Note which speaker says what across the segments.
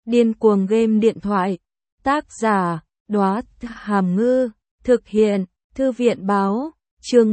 Speaker 1: Điên cuồng game điện thoại. Tác giả, Đóa Hàm Ngư. Thực hiện, Thư viện báo. Chương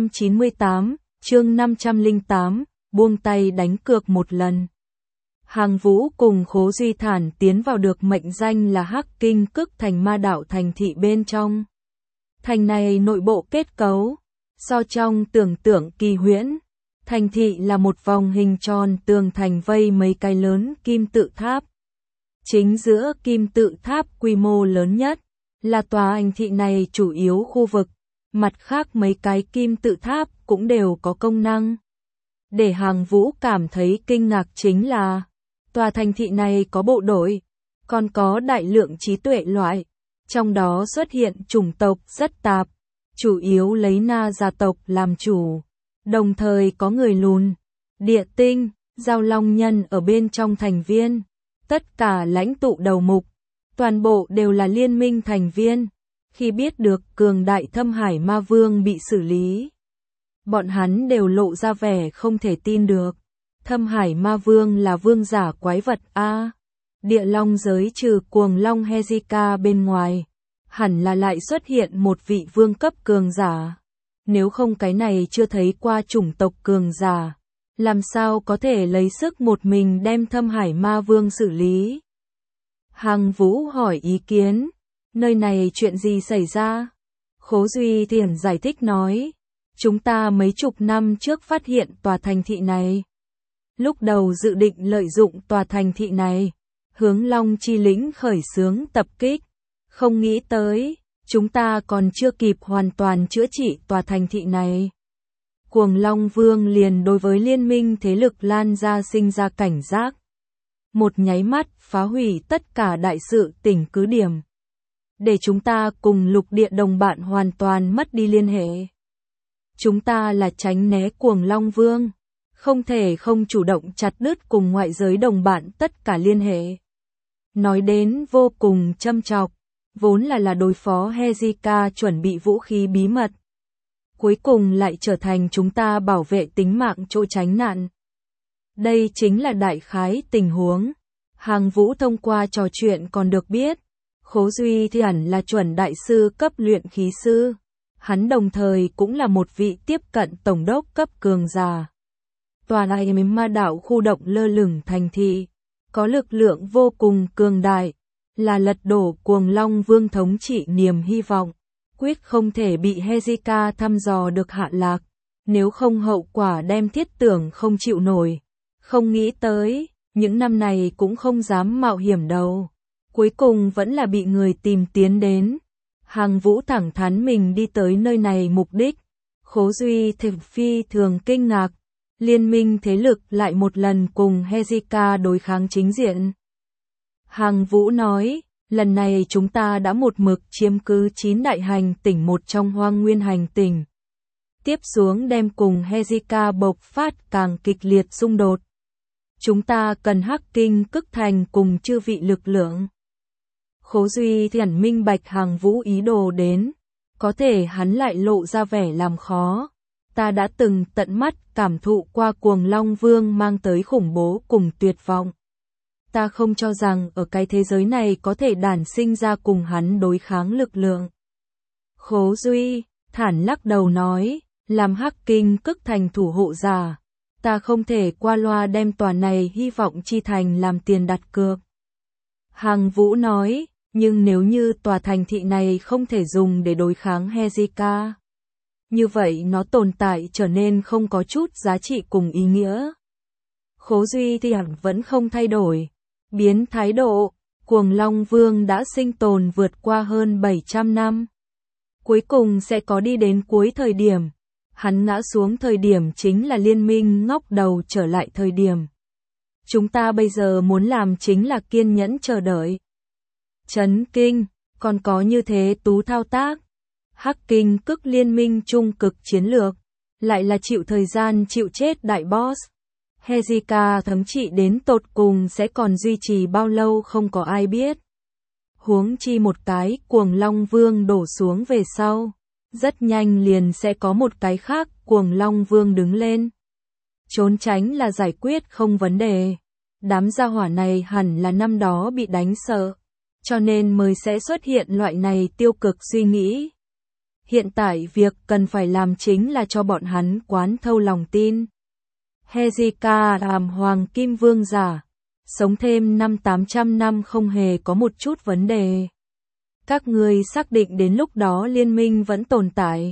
Speaker 1: 498, chương 508, buông tay đánh cược một lần. Hàng Vũ cùng Khố Duy Thản tiến vào được mệnh danh là Hắc Kinh Cức thành ma đạo thành thị bên trong. Thành này nội bộ kết cấu, so trong tưởng tượng kỳ huyễn. Thành thị là một vòng hình tròn tường thành vây mấy cái lớn kim tự tháp. Chính giữa kim tự tháp quy mô lớn nhất, là tòa thành thị này chủ yếu khu vực. Mặt khác mấy cái kim tự tháp cũng đều có công năng. Để Hàng Vũ cảm thấy kinh ngạc chính là, tòa thành thị này có bộ đội, còn có đại lượng trí tuệ loại, trong đó xuất hiện chủng tộc rất tạp, chủ yếu lấy Na gia tộc làm chủ, đồng thời có người lùn, địa tinh, giao long nhân ở bên trong thành viên, tất cả lãnh tụ đầu mục, toàn bộ đều là liên minh thành viên. Khi biết được cường đại Thâm Hải Ma Vương bị xử lý, bọn hắn đều lộ ra vẻ không thể tin được. Thâm Hải Ma Vương là vương giả quái vật a. Địa long giới trừ cuồng long Hezika bên ngoài, hẳn là lại xuất hiện một vị vương cấp cường giả. Nếu không cái này chưa thấy qua chủng tộc cường giả, làm sao có thể lấy sức một mình đem Thâm Hải Ma Vương xử lý? Hàng Vũ hỏi ý kiến. Nơi này chuyện gì xảy ra? Khố Duy Thiển giải thích nói. Chúng ta mấy chục năm trước phát hiện tòa thành thị này. Lúc đầu dự định lợi dụng tòa thành thị này, hướng Long Chi lĩnh khởi xướng tập kích. Không nghĩ tới, chúng ta còn chưa kịp hoàn toàn chữa trị tòa thành thị này. Cuồng Long Vương liền đối với liên minh thế lực lan ra sinh ra cảnh giác. Một nháy mắt phá hủy tất cả đại sự tỉnh cứ điểm. Để chúng ta cùng lục địa đồng bạn hoàn toàn mất đi liên hệ. Chúng ta là tránh né Cuồng Long Vương, không thể không chủ động chặt đứt cùng ngoại giới đồng bạn tất cả liên hệ. Nói đến vô cùng châm chọc, vốn là đối phó Hezika chuẩn bị vũ khí bí mật. Cuối cùng lại trở thành chúng ta bảo vệ tính mạng chỗ tránh nạn. Đây chính là đại khái tình huống. Hàng Vũ thông qua trò chuyện còn được biết, Khố Duy Thiển là chuẩn đại sư cấp luyện khí sư. Hắn đồng thời cũng là một vị tiếp cận tổng đốc cấp cường giả. Tòa này ma đạo khu động lơ lửng thành thị, có lực lượng vô cùng cường đại, là lật đổ Cuồng Long Vương thống trị niềm hy vọng, quyết không thể bị Hezika thăm dò được hạ lạc, nếu không hậu quả đem thiết tưởng không chịu nổi. Không nghĩ tới, những năm này cũng không dám mạo hiểm đâu. Cuối cùng vẫn là bị người tìm tiến đến. Hàng Vũ thẳng thắn mình đi tới nơi này mục đích. Khố Duy thực phi thường kinh ngạc. Liên minh thế lực lại một lần cùng Hezika đối kháng chính diện. Hàng Vũ nói, lần này chúng ta đã một mực chiếm cứ 9 đại hành tỉnh một trong Hoang Nguyên hành tỉnh. Tiếp xuống đem cùng Hezika bộc phát càng kịch liệt xung đột. Chúng ta cần Hắc Kinh Cức thành cùng chư vị lực lượng. Khố Duy Thiển minh bạch Hàng Vũ ý đồ đến, có thể hắn lại lộ ra vẻ làm khó. Ta đã từng tận mắt cảm thụ qua Cuồng Long Vương mang tới khủng bố cùng tuyệt vọng. Ta không cho rằng ở cái thế giới này có thể đản sinh ra cùng hắn đối kháng lực lượng. Khố Duy Thản lắc đầu nói, làm Hắc Kinh Cức thành thủ hộ giả, ta không thể qua loa đem tòa này hy vọng chi thành làm tiền đặt cược. Hàng Vũ nói, nhưng nếu như tòa thành thị này không thể dùng để đối kháng Hezika, như vậy nó tồn tại trở nên không có chút giá trị cùng ý nghĩa. Khố Duy Thiển vẫn không thay đổi, biến thái độ. Cuồng Long Vương đã sinh tồn vượt qua hơn 700 năm. Cuối cùng sẽ có đi đến cuối thời điểm. Hắn ngã xuống thời điểm chính là liên minh ngóc đầu trở lại thời điểm. Chúng ta bây giờ muốn làm chính là kiên nhẫn chờ đợi. Chấn kinh, còn có như thế tú thao tác. Hắc Kinh Cức liên minh trung cực chiến lược, lại là chịu thời gian chịu chết đại boss. Hezika thống trị đến tột cùng sẽ còn duy trì bao lâu không có ai biết. Huống chi một cái Cuồng Long Vương đổ xuống về sau, rất nhanh liền sẽ có một cái khác Cuồng Long Vương đứng lên. Trốn tránh là giải quyết không vấn đề. Đám gia hỏa này hẳn là năm đó bị đánh sợ, cho nên mới sẽ xuất hiện loại này tiêu cực suy nghĩ. Hiện tại việc cần phải làm chính là cho bọn hắn quán thâu lòng tin. Hezekiah làm hoàng kim vương giả, sống thêm 800 năm không hề có một chút vấn đề. Các ngươi xác định đến lúc đó liên minh vẫn tồn tại.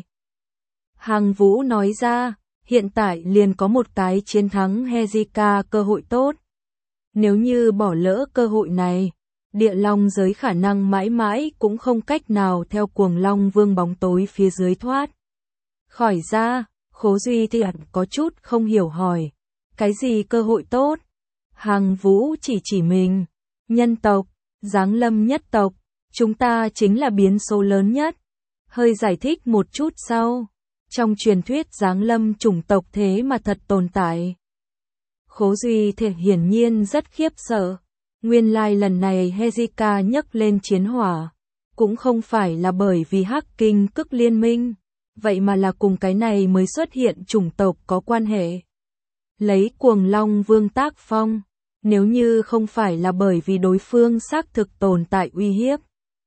Speaker 1: Hằng Vũ nói ra, hiện tại liền có một cái chiến thắng Hezekiah cơ hội tốt. Nếu như bỏ lỡ cơ hội này, địa long giới khả năng mãi mãi cũng không cách nào theo cuồng long vương bóng tối phía dưới thoát khỏi ra. Khố Duy thì có chút không hiểu hỏi, cái gì cơ hội tốt? Hằng Vũ chỉ mình, nhân tộc, giáng lâm nhất tộc, chúng ta chính là biến số lớn nhất. Hơi giải thích một chút sau, trong truyền thuyết giáng lâm chủng tộc thế mà thật tồn tại. Khố Duy thì hiển nhiên rất khiếp sợ. Nguyên lai lần này Hezekiah nhấc lên chiến hỏa, cũng không phải là bởi vì Hắc Kinh Cức liên minh, vậy mà là cùng cái này mới xuất hiện chủng tộc có quan hệ. Lấy cuồng long vương tác phong, nếu như không phải là bởi vì đối phương xác thực tồn tại uy hiếp,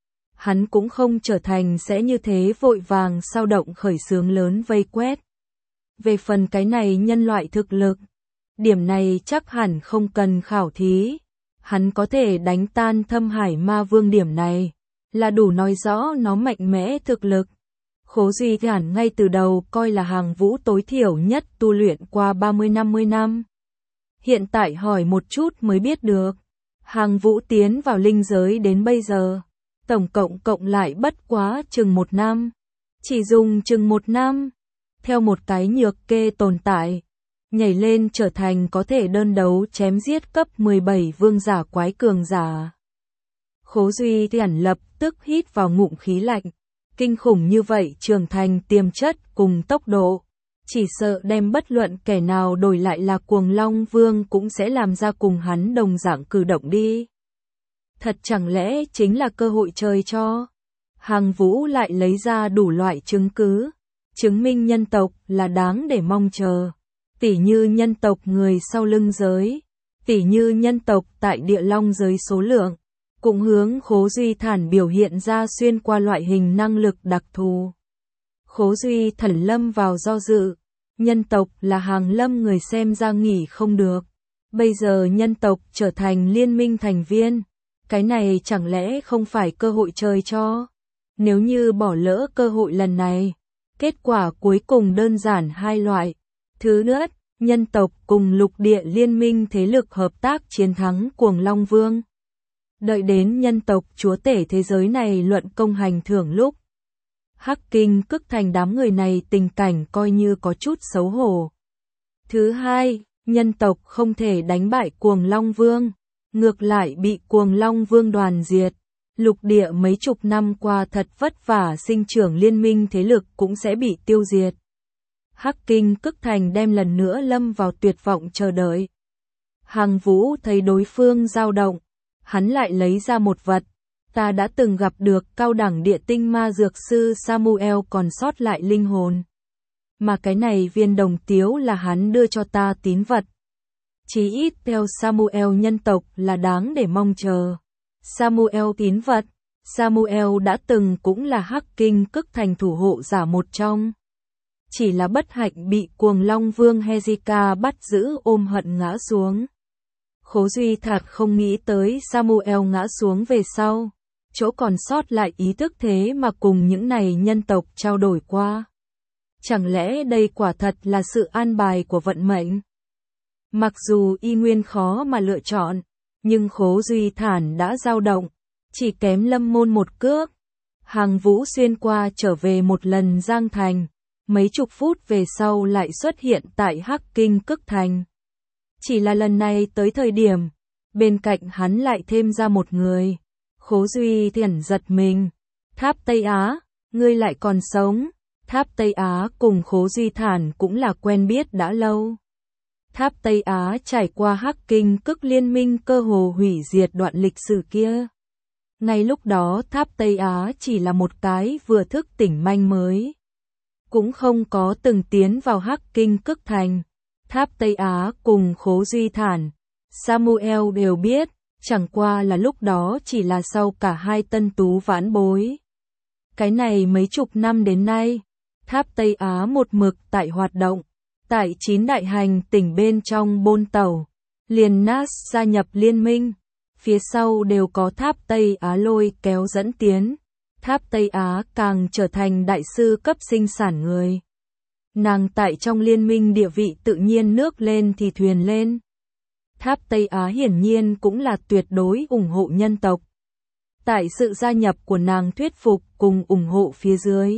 Speaker 1: hắn cũng không trở thành sẽ như thế vội vàng sao động khởi xướng lớn vây quét. Về phần cái này nhân loại thực lực, điểm này chắc hẳn không cần khảo thí. Hắn có thể đánh tan Thâm Hải Ma Vương, điểm này là đủ nói rõ nó mạnh mẽ thực lực. Khố Duy hẳn ngay từ đầu coi là Hằng Vũ tối thiểu nhất tu luyện qua 30-50 năm. Hiện tại hỏi một chút mới biết được, Hằng Vũ tiến vào linh giới đến bây giờ, tổng cộng lại bất quá chừng 1 năm. Chỉ dùng chừng 1 năm, theo một cái nhược kê tồn tại, nhảy lên trở thành có thể đơn đấu chém giết cấp 17 vương giả quái cường giả. Khố Duy hẳn lập tức hít vào ngụm khí lạnh, kinh khủng như vậy trưởng thành tiềm chất cùng tốc độ, chỉ sợ đem bất luận kẻ nào đổi lại là cuồng long vương cũng sẽ làm ra cùng hắn đồng dạng cử động đi. Thật chẳng lẽ chính là cơ hội trời cho? Hằng Vũ lại lấy ra đủ loại chứng cứ, chứng minh nhân tộc là đáng để mong chờ. Tỉ như nhân tộc người sau lưng giới, tỉ như nhân tộc tại địa long giới số lượng, cũng hướng Khố Duy thản biểu hiện ra xuyên qua loại hình năng lực đặc thù. Khố Duy thẩn lâm vào do dự, nhân tộc là hàng lâm người xem ra nghỉ không được. Bây giờ nhân tộc trở thành liên minh thành viên, cái này chẳng lẽ không phải cơ hội trời cho? Nếu như bỏ lỡ cơ hội lần này, kết quả cuối cùng đơn giản hai loại. Thứ nhất, nhân tộc cùng lục địa liên minh thế lực hợp tác chiến thắng cuồng long vương. Đợi đến nhân tộc chúa tể thế giới này luận công hành thưởng lúc, Hắc Kinh Cức thành đám người này tình cảnh coi như có chút xấu hổ. Thứ hai, nhân tộc không thể đánh bại cuồng long vương, ngược lại bị cuồng long vương đoàn diệt. Lục địa mấy chục năm qua thật vất vả sinh trưởng liên minh thế lực cũng sẽ bị tiêu diệt. Hắc Kinh Cức thành đem lần nữa lâm vào tuyệt vọng chờ đợi. Hằng Vũ thấy đối phương dao động, hắn lại lấy ra một vật. Ta đã từng gặp được cao đẳng địa tinh ma dược sư Samuel còn sót lại linh hồn. Mà cái này viên đồng tiếu là hắn đưa cho ta tín vật. Chí ít theo Samuel nhân tộc là đáng để mong chờ. Samuel tín vật, Samuel đã từng cũng là Hắc Kinh Cức thành thủ hộ giả một trong. Chỉ là bất hạnh bị cuồng long vương Hezekiah bắt giữ ôm hận ngã xuống. Khố Duy thật không nghĩ tới Samuel ngã xuống về sau, chỗ còn sót lại ý thức thế mà cùng những này nhân tộc trao đổi qua. Chẳng lẽ đây quả thật là sự an bài của vận mệnh? Mặc dù y nguyên khó mà lựa chọn, nhưng Khố Duy thản đã dao động, chỉ kém lâm môn một cước. Hằng Vũ xuyên qua trở về một lần Giang Thành, mấy chục phút về sau lại xuất hiện tại Hắc Kinh Cức thành. Chỉ là lần này tới thời điểm, bên cạnh hắn lại thêm ra một người. Khố Duy thiển giật mình. Tháp Tây Á, ngươi lại còn sống. Tháp Tây Á cùng Khố Duy thản cũng là quen biết đã lâu. Tháp Tây Á trải qua Hắc Kinh Cức liên minh cơ hồ hủy diệt đoạn lịch sử kia. Ngay lúc đó Tháp Tây Á chỉ là một cái vừa thức tỉnh manh mới, cũng không có từng tiến vào Hắc Kinh Cức thành. Tháp Tây Á cùng Khố Duy thản Samuel đều biết, chẳng qua là lúc đó chỉ là sau cả hai tân tú vãn bối. Cái này mấy chục năm đến nay, tháp Tây Á một mực tại hoạt động, tại 9 đại hành tỉnh bên trong bôn tàu, liền NAS gia nhập liên minh, phía sau đều có tháp Tây Á lôi kéo dẫn tiến, tháp Tây Á càng trở thành đại sư cấp sinh sản người. Nàng tại trong liên minh địa vị tự nhiên nước lên thì thuyền lên. Tháp Tây Á hiển nhiên cũng là tuyệt đối ủng hộ nhân tộc. Tại sự gia nhập của nàng thuyết phục cùng ủng hộ phía dưới,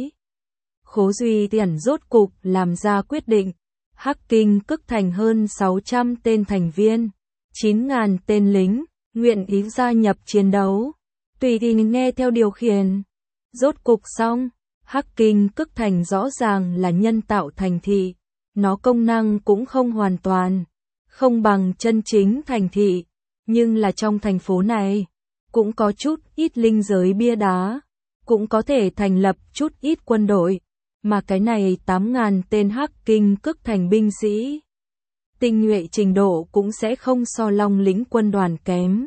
Speaker 1: Khố Duy Tiễn rốt cục làm ra quyết định. Hắc Kinh Cức Thành hơn 600 tên thành viên, 9.000 tên lính, nguyện ý gia nhập chiến đấu, tùy tình nghe theo điều khiển. Rốt cục xong, Hắc Kinh Cức Thành rõ ràng là nhân tạo thành thị, nó công năng cũng không hoàn toàn, không bằng chân chính thành thị, nhưng là trong thành phố này, cũng có chút ít linh giới bia đá, cũng có thể thành lập chút ít quân đội, mà cái này 8.000 tên Hắc Kinh Cức Thành binh sĩ. Tinh nhuệ trình độ cũng sẽ không so Long Lĩnh quân đoàn kém.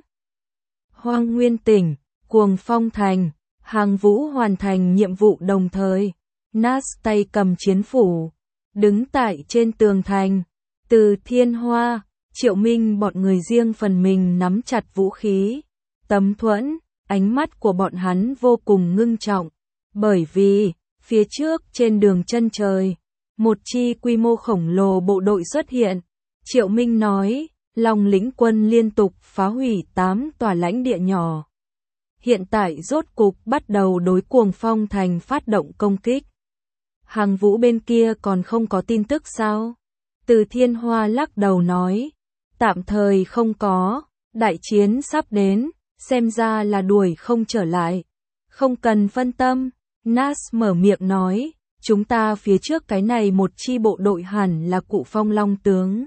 Speaker 1: Hoang Nguyên tỉnh, Cuồng Phong thành, Hàng Vũ hoàn thành nhiệm vụ đồng thời, NAS tay cầm chiến phủ, đứng tại trên tường thành, Từ Thiên Hoa, Triệu Minh bọn người riêng phần mình nắm chặt vũ khí, tấm thuẫn, ánh mắt của bọn hắn vô cùng ngưng trọng, bởi vì, phía trước trên đường chân trời, một chi quy mô khổng lồ bộ đội xuất hiện. Triệu Minh nói, Long Lĩnh quân liên tục phá hủy 8 tòa lãnh địa nhỏ. Hiện tại rốt cục bắt đầu đối Cuồng Phong thành phát động công kích. Hàng Vũ bên kia còn không có tin tức sao? Từ Thiên Hoa lắc đầu nói, tạm thời không có, đại chiến sắp đến, xem ra là đuổi không trở lại. Không cần phân tâm, NAS mở miệng nói, chúng ta phía trước cái này một chi bộ đội hẳn là Cụ Phong Long tướng.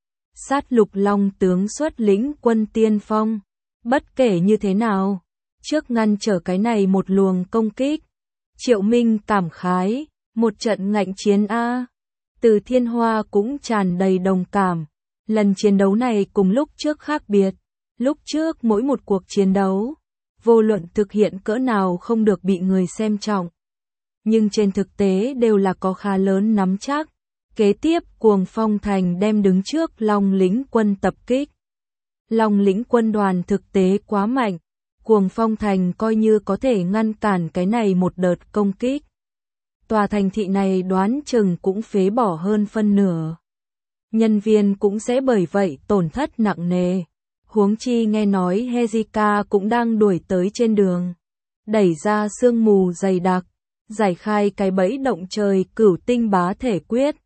Speaker 1: Sát Lục Long tướng xuất lĩnh quân tiên phong, bất kể như thế nào, trước ngăn trở cái này một luồng công kích. Triệu Minh cảm khái, một trận ngạnh chiến a. Từ Thiên Hoa cũng tràn đầy đồng cảm, lần chiến đấu này cùng lúc trước khác biệt, lúc trước mỗi một cuộc chiến đấu, vô luận thực hiện cỡ nào không được bị người xem trọng, nhưng trên thực tế đều là có khá lớn nắm chắc. Kế tiếp Cuồng Phong thành đem đứng trước Long Lĩnh quân tập kích. Long Lĩnh quân đoàn thực tế quá mạnh, Cuồng Phong thành coi như có thể ngăn cản cái này một đợt công kích. Tòa thành thị này đoán chừng cũng phế bỏ hơn phân nửa. Nhân viên cũng sẽ bởi vậy tổn thất nặng nề. Huống chi nghe nói Heizika cũng đang đuổi tới trên đường, đẩy ra sương mù dày đặc, giải khai cái bẫy động trời Cửu Tinh Bá Thể Quyết.